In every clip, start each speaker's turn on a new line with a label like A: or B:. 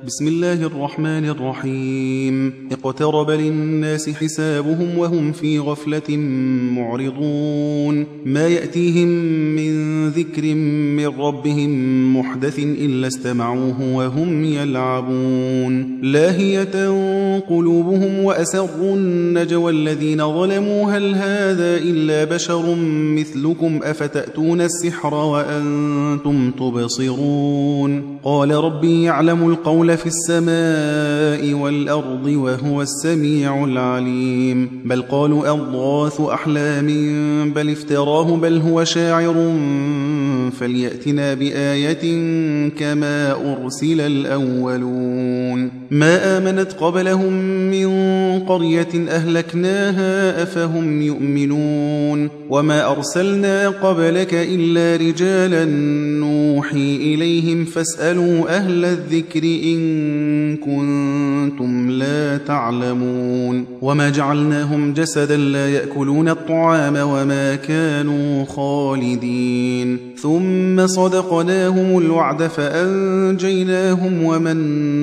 A: بسم الله الرحمن الرحيم. اقترب للناس حسابهم وهم في غفلة معرضون. ما يأتيهم من ذكر من ربهم محدث إلا استمعوه وهم يلعبون. لاهية قلوبهم وأسروا النجوى الذين ظلموا هل هذا إلا بشر مثلكم أفتأتون السحر وأنتم تبصرون. قال ربي يعلم القول في السماء والأرض وهو السميع العليم. بل قالوا أضغاث أحلام بل افتراه بل هو شاعر فليأتنا بآية كما أرسل الأولون. ما آمنت قبلهم من قرية أهلكناها أفهم يؤمنون. وما أرسلنا قبلك إلا رجالا نوحي إليهم فاسألوا أهل الذكر إن كنتم لا تعلمون. وما جعلناهم جسدا لا يأكلون الطعام وما كانوا خالدين. ثم صدقناهم الوعد فأنجيناهم ومن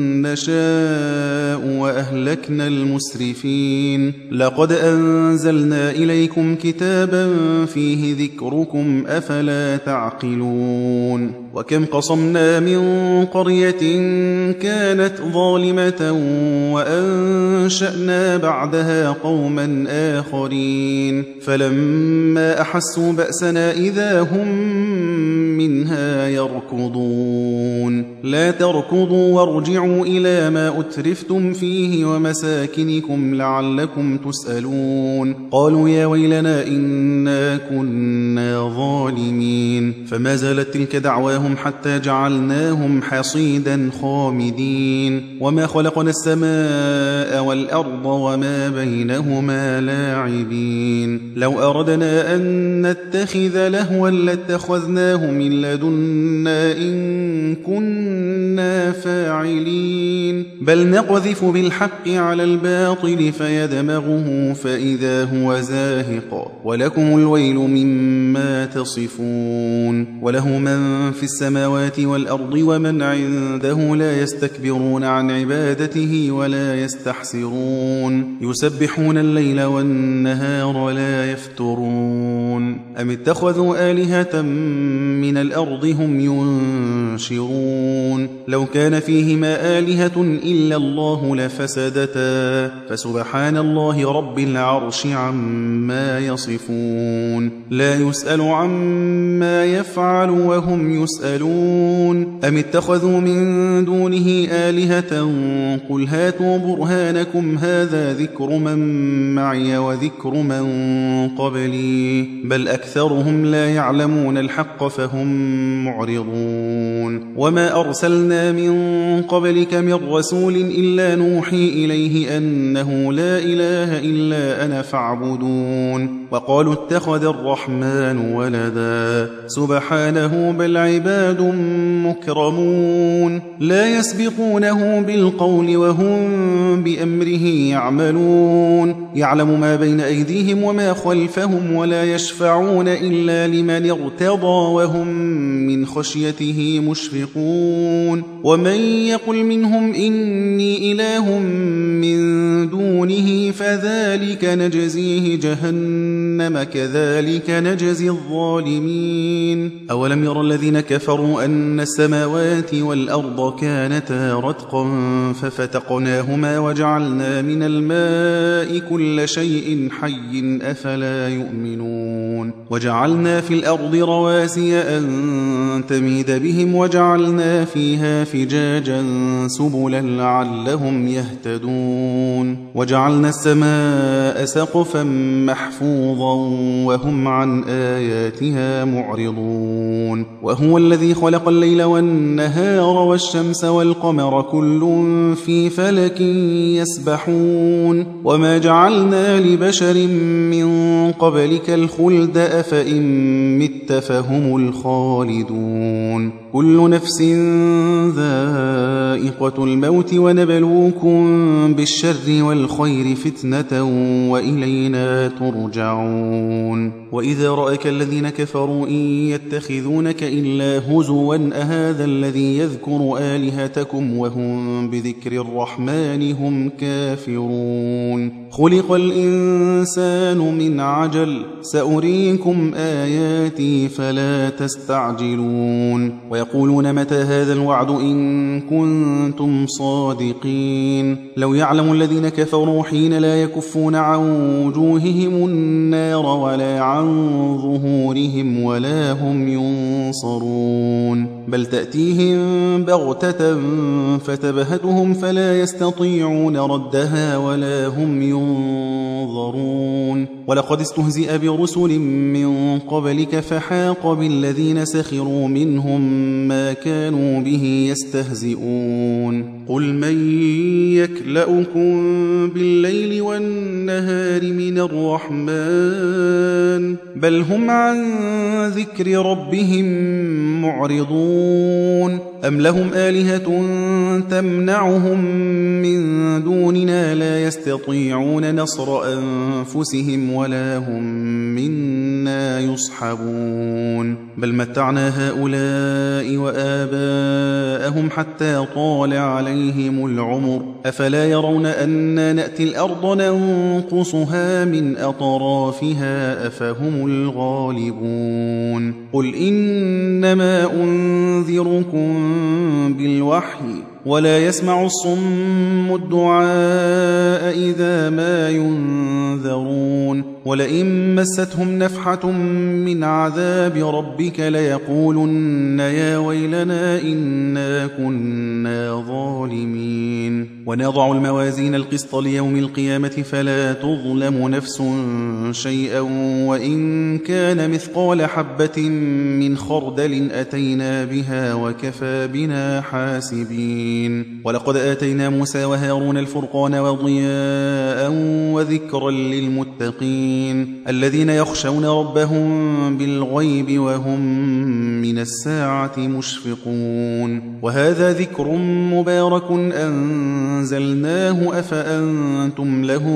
A: نشاء وأهلكنا المسرفين. لقد أنزلنا إليكم كتابا فيه ذكركم أفلا تعقلون. وكم قصمنا من قرية كانت ظالمة وأنشأنا بعدها قوما آخرين فلما أحسوا بأسنا إذا هم منها يركضون. لا تركضوا وارجعوا إلى ما أترفتم فيه ومساكنكم لعلكم تسألون. قالوا يا ويلنا إنا كنا ظالمين. فما زالت تلك دعواهم حتى جعلناهم حصيدا خامدين. وما خلقنا السماء والأرض وما بينهما لاعبين. لو أردنا أن نتخذ لهوا لاتخذناه من لدنا إن كنا فاعلين. بل نقذف بالحق على الباطل فيدمغه فإذا هو زاهق ولكم الويل مما تصفون. وله من في السماوات والأرض ومن عنده لا يستكبرون عن عبادته ولا يستحسرون. يسبحون الليل والنهار لا يفترون. أم اتخذوا آلهة من الأرض هم ينشرون. لو كان فيهما آلهة إلا الله لفسدتا فسبحان الله رب العرش عما يصفون. لا يسأل عما يفعل وهم يسألون. أم اتخذوا من دونه آلهة قل هاتوا برهانكم هذا ذكر من معي وذكر من قبلي بل أكثرهم لا يعلمون الحق فهم معرضون. وما أرسلنا من قبلك من رسول إلا نوحي إليه أنه لا إله إلا أنا فاعبدون. وقالوا اتخذ الرحمن ولدا سبحانه بل عباد مكرمون. لا يسبقونه بالقول وهم بأمره يعملون. يعلم ما بين أيديهم وما خلفهم ولا يشفعون إلا لمن ارتضى وهم من خشيته مشفقون. ومن يقل منهم إني إله من دونه فذلك نجزيه جهنم كذلك نجزي الظالمين. أولم يرى الذين كفروا أن السماوات والأرض كانتا رتقا ففتقناهما وجعلنا من الماء كل شيء حي أفلا يؤمنون. وجعلنا في الأرض رواسي أن تميد بهم وجعلنا فيها فجاجا سبلا لعلهم يهتدون. وجعلنا السماء سقفا محفوظا وهم عن آياتها معرضون. وهو الذي خلق الليل والنهار والشمس والقمر كل في فلك يسبحون. وما جعلنا لبشر من قبلك الخلد أفإن مت فهم الخالدون. كل نفس ذائقة الموت ونبلوكم بالشر والخير فتنة وإلينا ترجعون وإذا رأك الذين كفروا إن يتخذونك إلا هزوا أهذا الذي يذكر آلهتكم وهم بذكر الرحمن هم كافرون خلق الإنسان من عجل سأريكم آياتي فلا تستعجلون ويقولون متى هذا الوعد إن كنتم صادقين لو يعلم الذين كفروا حين لا يكفون عن وجوههم النار ولا عن ظهورهم ولا هم ينصرون بل تأتيهم بغتة فتبهتهم فلا يستطيعون ردها ولا هم ينظرون ولقد استهزئ برسل من قبلك فحاق بالذين سخروا منهم ما كانوا به يستهزئون قل من يكلؤكم بالليل والنهار من الرحمن بل هم عن ذكر ربهم معرضون أم لهم آلهة تمنعهم من دوننا لا يستطيعون نصر أنفسهم ولا هم منا يصحبون بل متعنا هؤلاء وآباءهم حتى طال عليهم العمر أفلا يرون أنا نأتي الأرض ننقصها من أطرافها أفهم الغالبون قل إنما أنذركم بالوحي ولا يسمع الصم الدعاء إذا ما ينذرون ولئن مستهم نفحة من عذاب ربك ليقولن يا ويلنا إنا كنا ظالمين ونضع الموازين القسط ليوم القيامة فلا تظلم نفس شيئا وإن كان مثقال حبة من خردل أتينا بها وكفى بنا حاسبين ولقد آتينا موسى وهارون الفرقان وضياء وذكرا للمتقين الذين يخشون ربهم بالغيب وهم من الساعة مشفقون وهذا ذكر مبارك أنزلناه أفأنتم له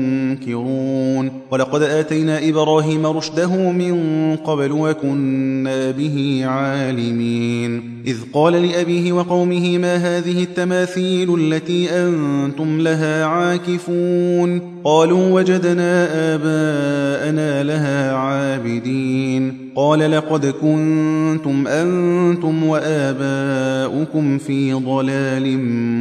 A: منكرون ولقد آتينا إبراهيم رشده من قبل وكنا به عالمين إذ قال لأبيه وقومه ما هذه التماثيل التي أنتم لها عاكفون قالوا وجدنا آباءنا لها عابدين قال لقد كنتم أنتم وآباؤكم في ضلال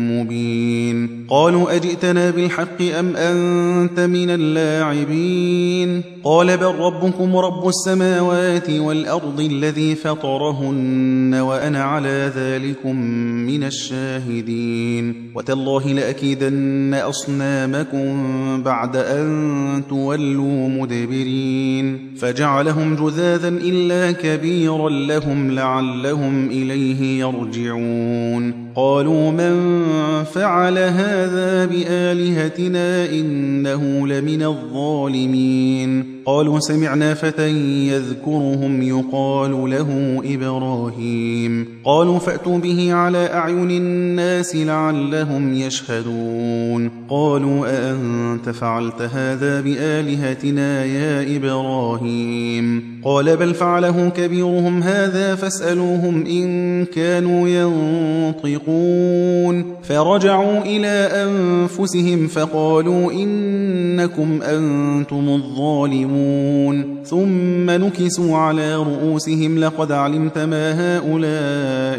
A: مبين قالوا أجئتنا بالحق أم أنت من اللاعبين قال بل ربكم رب السماوات والأرض الذي فطرهن وأنا على ذلكم من الشاهدين وتالله لأكيدن أصنامكم بعد أن تولوا مدبرين فجعلهم جذاذا إلا كبيرا لهم لعلهم إليه يرجعون قالوا من فعل هذا بآلهتنا إنه لمن الظالمين قالوا سمعنا فتى يذكرهم يقال له إبراهيم قالوا فأتوا به على أعين الناس لعلهم يشهدون قالوا أأنت فعلت هذا بآلهتنا يا إبراهيم قال بل فعله كبيرهم هذا فاسألوهم إن كانوا ينطقون فرجعوا إلى أنفسهم فقالوا إنكم أنتم الظالمون ثم نكسوا على رؤوسهم لقد علمت ما هؤلاء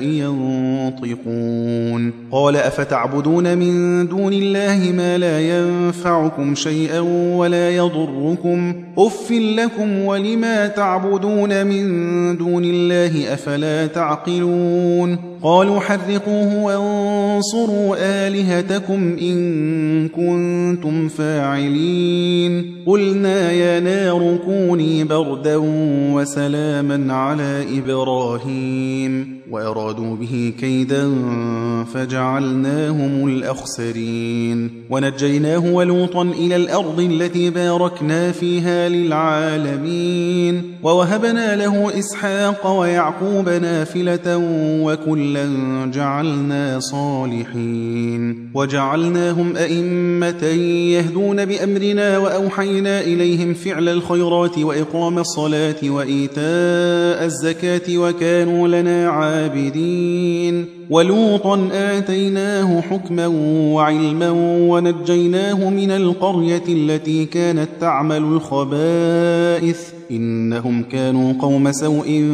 A: ينطقون قال أفتعبدون من دون الله ما لا ينفعكم شيئا ولا يضركم أف لكم ولما تعبدون من دون الله أفلا تعقلون قالوا حرقوه وانصروا آلهتكم إن كنتم فاعلين قلنا يا نار كوني بردا وسلاما على إبراهيم وأرادوا به كيدا فجعلناهم الأخسرين ونجيناه ولوطا إلى الأرض التي باركنا فيها للعالمين ووهبنا له إسحاق ويعقوب نافلة وكلا جعلنا صالحين وجعلناهم أئمة يهدون بأمرنا وأوحينا إليهم فعل الخيرات وإقام الصلاة وإيتاء الزكاة وكانوا لنا عابدين ولوطا آتيناه حكما وعلما ونجيناه من القرية التي كانت تعمل الخبائث إنهم كانوا قوم سوء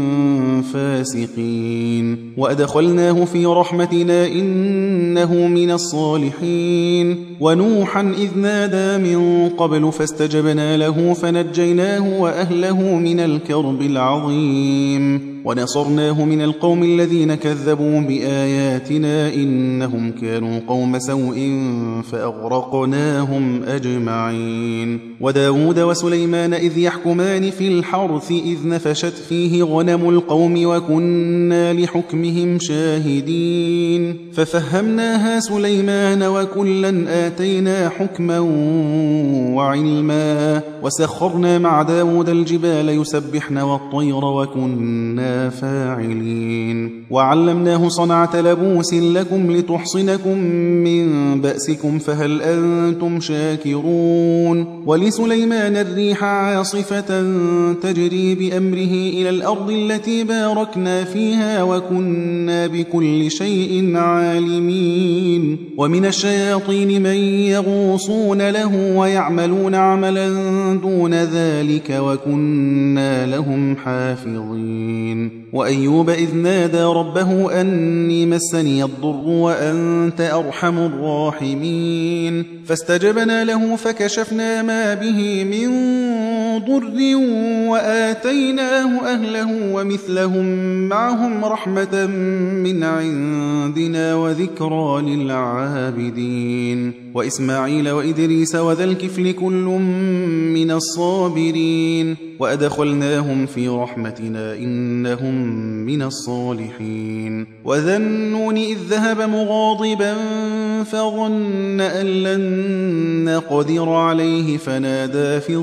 A: فاسقين وأدخلناه في رحمتنا إنه من الصالحين ونوحا إذ نادى من قبل فاستجبنا له فنجيناه وأهله من الكرب العظيم ونصرناه من القوم الذين كذبوا بآياتنا إنهم كانوا قوم سوء فأغرقناهم أجمعين وداود وسليمان إذ يحكمان في الحرث إذ نفشت فيه غنم القوم وكنا لحكمهم شاهدين ففهمناها سليمان وكلا آتينا حكما وعلما وسخرنا مع داود الجبال يسبحن والطير وكنا فاعلين وعلمناه صنعة لبوس لكم لتحصنكم من بأسكم فهل أنتم شاكرون ولسليمان الريح عاصفة تجري بأمره إلى الأرض التي باركنا فيها وكنا بكل شيء عالمين ومن الشياطين من يغوصون له ويعملون عملا دون ذلك وكنا لهم حافظين وأيوب إذ نادى ربه أني مسني الضر وأنت أرحم الراحمين فاستجبنا له فكشفنا ما به من ضر وآتيناه أهله ومثلهم معهم رحمة من عندنا وذكرى للعابدين وإسماعيل وإدريس وذا الكفل كل من الصابرين وأدخلناهم في رحمتنا إنهم من الصالحين وذا النون إذ ذهب مغاضبا فظن أن لن نقدر عليه فنادى في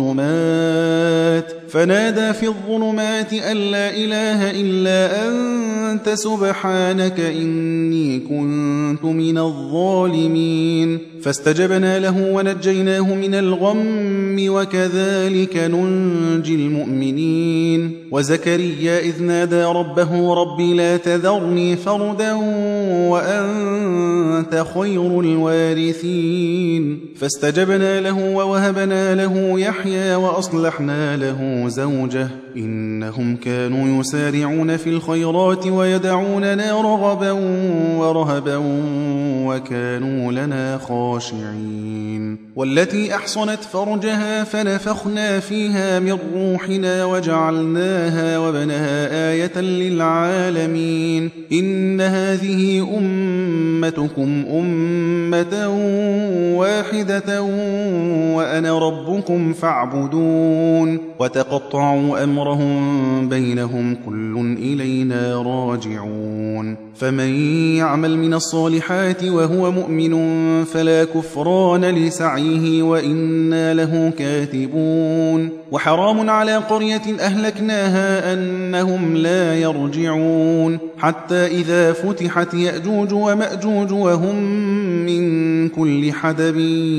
A: الظلمات أن لا إله إلا أنت سبحانك إني كنت من الظالمين فاستجبنا له ونجيناه من الغم وكذلك ننجي المؤمنين وزكريا إذ نادى ربه رب لا تذرني فردا وأنت خير الوارثين فاستجبنا له ووهبنا له يحيى وأصلحنا له زوجه إنهم كانوا يسارعون في الخيرات ويدعوننا رغبا ورهبا وكانوا لنا خاشعين والتي أحصنت فرجها فنفخنا فيها من روحنا وجعلناها وابنها آية للعالمين إن هذه أمتكم أمة واحدة وأنا ربكم فاعبدون وتقطعوا أمرهم بينهم كل إلينا راجعون فمن يعمل من الصالحات وهو مؤمن فلا كفران لسعيه وإنا له كاتبون وحرام على قرية أهلكناها أنهم لا يرجعون حتى إذا فتحت يأجوج ومأجوج وهم من كل حدب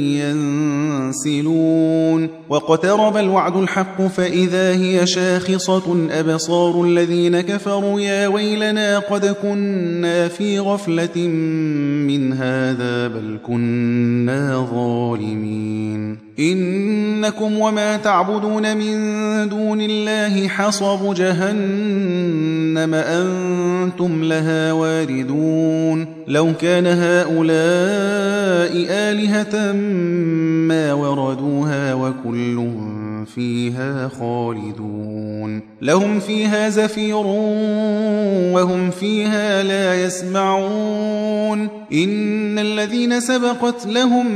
A: ينسلون وقترب الوعد الحق فإذا هي شاخصة أبصار الذين كفروا يا ويلنا قد كنا في غفلة من هذا بل كنا ظالمين إنكم وما تعبدون من دون الله حصب جهنم أنتم لها واردون لو كان هؤلاء آلهة ما وردوها وكل فيها خالدون لهم فيها زفير وهم فيها لا يسمعون إن الذين سبقت لهم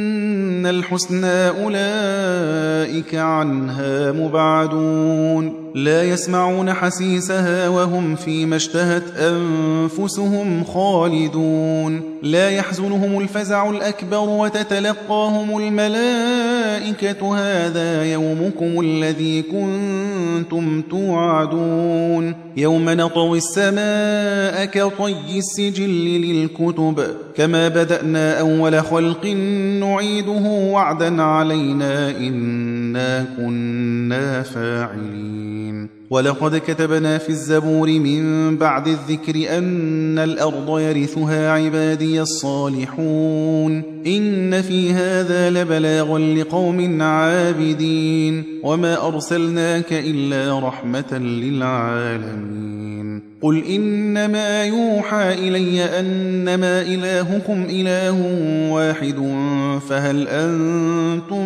A: من الحسنى أولئك عنها مبعدون لا يسمعون حسيسها وهم فيما اشتهت أنفسهم خالدون لا يحزنهم الفزع الأكبر وتتلقاهم الملائكة هذا يومكم الذي كنتم توعدون يوم نطوي السماء كطي السجل للكتب كما بدأنا أول خلق نعيده وعدا علينا إنا كنا فاعلين ولقد كتبنا في الزبور من بعد الذكر أن الأرض يرثها عبادي الصالحون إن في هذا لبلاغا لقوم عابدين وما أرسلناك إلا رحمة للعالمين قل إنما يوحى إلي أنما إلهكم إله واحد فهل أنتم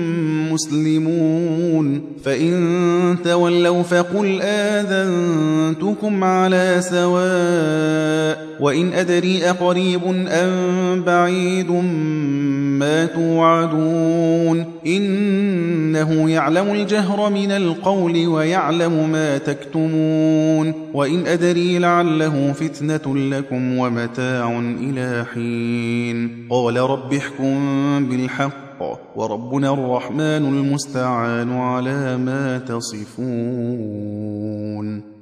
A: مسلمون فإن تولوا فقل آذنتكم على سواء وإن أدري أقريب أم بعيد ما توعدون إنه يعلم الجهر من القول ويعلم ما تكتمون وإن أدري لعله فتنة لكم ومتاع إلى حين قال رب احكم بالحق وربنا الرحمن المستعان على ما تصفون